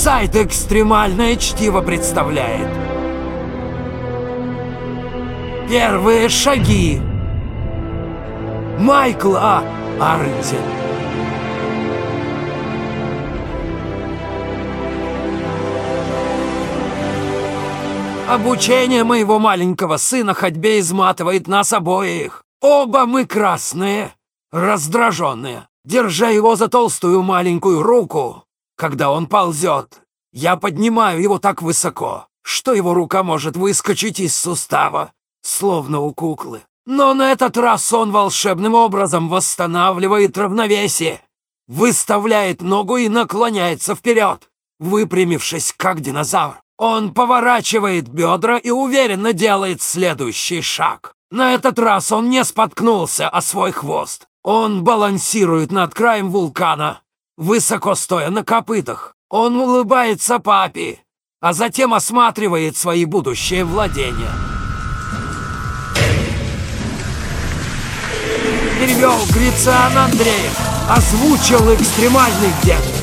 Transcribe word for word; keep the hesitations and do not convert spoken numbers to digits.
Сайт «Экстремальное чтиво» представляет первые шаги Майкла Арнтин. Обучение моего маленького сына ходьбе изматывает нас обоих. Оба мы красные, раздраженные. Держа его за толстую маленькую руку, когда он ползет, я поднимаю его так высоко, что его рука может выскочить из сустава, словно у куклы. Но на этот раз он волшебным образом восстанавливает равновесие, выставляет ногу и наклоняется вперед, выпрямившись, как динозавр. Он поворачивает бедра и уверенно делает следующий шаг. На этот раз он не споткнулся о свой хвост. Он балансирует над краем вулкана, высоко стоя на копытах. Он улыбается папе, а затем осматривает свои будущие владения. Перевел Грициан Андреев, озвучил экстремальный дед.